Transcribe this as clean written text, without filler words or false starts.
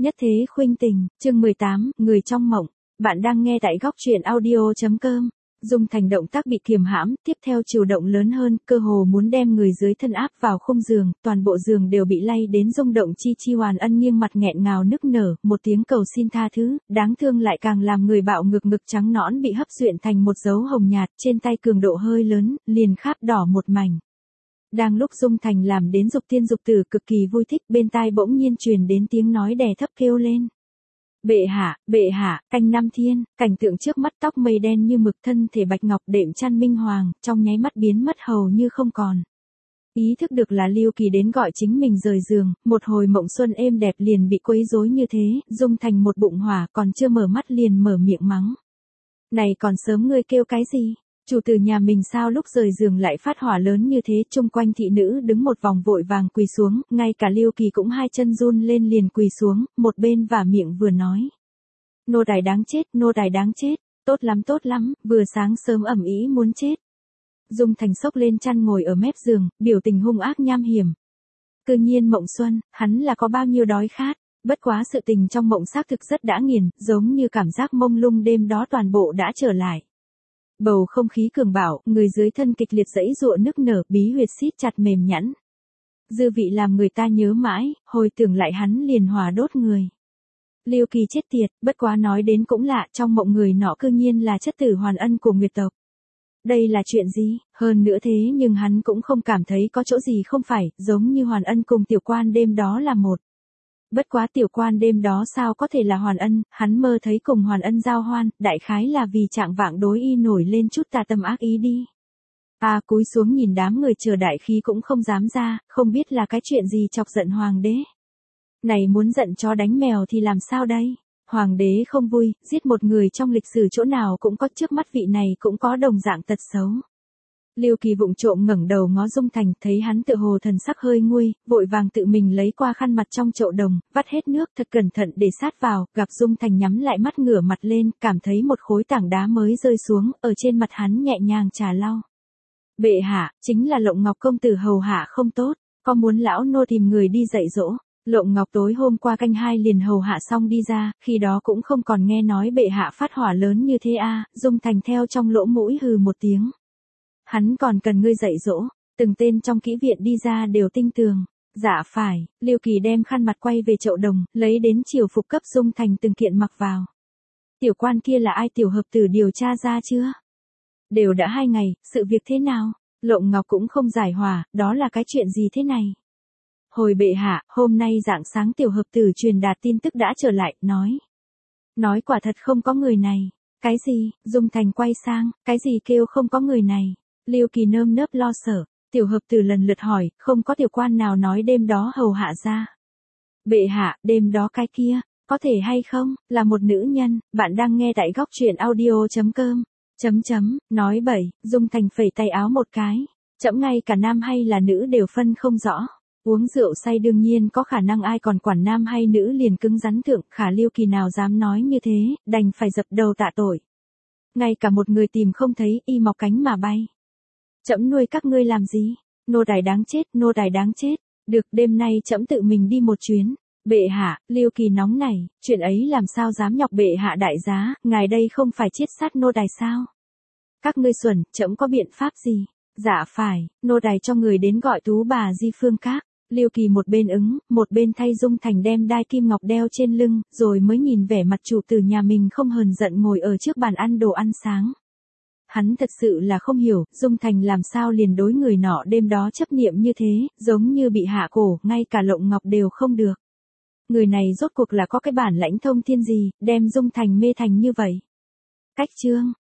Nhất thế khuynh tình, chương 18, người trong mộng. Bạn đang nghe tại góc truyện audio.com. Dung Thành động tác bị kiềm hãm, tiếp theo chiều động lớn hơn, cơ hồ muốn đem người dưới thân áp vào khung giường, toàn bộ giường đều bị lay đến rung động chi Hoàn Ân nghiêng mặt nghẹn ngào nức nở, một tiếng cầu xin tha thứ, đáng thương lại càng làm người bạo ngực trắng nõn bị hấp duyện thành một dấu hồng nhạt, trên tay cường độ hơi lớn, liền khắp đỏ một mảnh. Đang lúc Dung Thành làm đến dục tiên dục tử cực kỳ vui thích, bên tai bỗng nhiên truyền đến tiếng nói đè thấp kêu lên. Bệ hạ, canh năm thiên, cảnh tượng trước mắt tóc mây đen như mực thân thể bạch ngọc đệm chăn minh hoàng, trong nháy mắt biến mất hầu như không còn. Ý thức được là Lưu Kỳ đến gọi chính mình rời giường, một hồi mộng xuân êm đẹp liền bị quấy rối như thế, Dung Thành một bụng hỏa còn chưa mở mắt liền mở miệng mắng. Này còn sớm ngươi kêu cái gì? Chủ tử nhà mình sao lúc rời giường lại phát hỏa lớn như thế, chung quanh thị nữ đứng một vòng vội vàng quỳ xuống, ngay cả Lưu Kỳ cũng hai chân run lên liền quỳ xuống, một bên vả miệng vừa nói. Nô tài đáng chết, tốt lắm, vừa sáng sớm ẩm ý muốn chết. Dung Thành xốc lên chăn ngồi ở mép giường, biểu tình hung ác nham hiểm. Cư nhiên mộng xuân, hắn là có bao nhiêu đói khát, bất quá sự tình trong mộng xác thực rất đã nghiền, giống như cảm giác mông lung đêm đó toàn bộ đã trở lại. Bầu không khí cường bạo, người dưới thân kịch liệt giãy giụa nức nở, bí huyệt siết chặt mềm nhẵn. Dư vị làm người ta nhớ mãi, hồi tưởng lại hắn liền hòa đốt người. Lưu Kỳ chết tiệt, bất quá nói đến cũng lạ, trong mộng người nọ cư nhiên là chất tử Hoàn Ân của Nguyệt tộc. Đây là chuyện gì? Hơn nữa thế nhưng hắn cũng không cảm thấy có chỗ gì không phải, giống như Hoàn Ân cùng tiểu quan đêm đó là một. Bất quá tiểu quan đêm đó sao có thể là Hoàn Ân, hắn mơ thấy cùng Hoàn Ân giao hoan, đại khái là vì trạng vạng đối y nổi lên chút tà tâm ác ý đi. Cúi xuống nhìn đám người chờ đại khí cũng không dám ra, không biết là cái chuyện gì chọc giận hoàng đế. Này muốn giận chó đánh mèo thì làm sao đây? Hoàng đế không vui, giết một người trong lịch sử chỗ nào cũng có, trước mắt vị này cũng có đồng dạng tật xấu. Lưu Kỳ vụng trộm ngẩng đầu ngó Dung Thành, thấy hắn tựa hồ thần sắc hơi nguôi, vội vàng tự mình lấy qua khăn mặt trong chậu đồng, vắt hết nước thật cẩn thận để sát vào, gặp Dung Thành nhắm lại mắt ngửa mặt lên, cảm thấy một khối tảng đá mới rơi xuống, ở trên mặt hắn nhẹ nhàng trà lau. Bệ hạ, chính là Lộng Ngọc công tử hầu hạ không tốt, có muốn lão nô tìm người đi dạy dỗ. Lộng Ngọc tối hôm qua canh 2 liền hầu hạ xong đi ra, khi đó cũng không còn nghe nói bệ hạ phát hỏa lớn như thế Dung Thành theo trong lỗ mũi hừ một tiếng. Hắn còn cần ngươi dạy dỗ, từng tên trong kỹ viện đi ra đều tinh tường. Dạ phải, Lưu Kỳ đem khăn mặt quay về chậu đồng, lấy đến triều phục cấp Dung Thành từng kiện mặc vào. Tiểu quan kia là ai, tiểu hợp tử điều tra ra chưa? Đều đã 2 ngày, sự việc thế nào? Lộng Ngọc cũng không giải hòa, đó là cái chuyện gì thế này? Hồi bệ hạ, hôm nay rạng sáng tiểu hợp tử truyền đạt tin tức đã trở lại, nói quả thật không có người này. Cái gì? Dung Thành quay sang, cái gì kêu không có người này? Lưu Kỳ nơm nớp lo sợ, tiểu hợp tử lần lượt hỏi, không có tiểu quan nào nói đêm đó hầu hạ ra. Bệ hạ, đêm đó cái kia, có thể hay không, là một nữ nhân, bạn đang nghe tại góc truyện audio.com. Nói bậy, Dung Thành phẩy tay áo một cái, chậm ngay cả nam hay là nữ đều phân không rõ. Uống rượu say đương nhiên có khả năng, ai còn quản nam hay nữ liền cứng rắn thượng, khả Lưu Kỳ nào dám nói như thế, đành phải dập đầu tạ tội. Ngay cả một người tìm không thấy, y mọc cánh mà bay. Trẫm nuôi các ngươi làm gì? Nô tài đáng chết, được đêm nay trẫm tự mình đi một chuyến. Bệ hạ, Lưu Kỳ nóng nảy, chuyện ấy làm sao dám nhọc bệ hạ đại giá, ngài đây không phải chiết sát nô tài sao? Các ngươi xuẩn, trẫm có biện pháp gì? Dạ phải, nô tài cho người đến gọi tú bà Di Phương Các. Lưu Kỳ một bên ứng, một bên thay Dung Thành đem đai kim ngọc đeo trên lưng, rồi mới nhìn vẻ mặt chủ tử nhà mình không hờn giận ngồi ở trước bàn ăn đồ ăn sáng. Hắn thật sự là không hiểu, Dung Thành làm sao liền đối người nọ đêm đó chấp niệm như thế, giống như bị hạ cổ, ngay cả Lộng Ngọc đều không được. Người này rốt cuộc là có cái bản lãnh thông thiên gì, đem Dung Thành mê thành như vậy. Cách chương,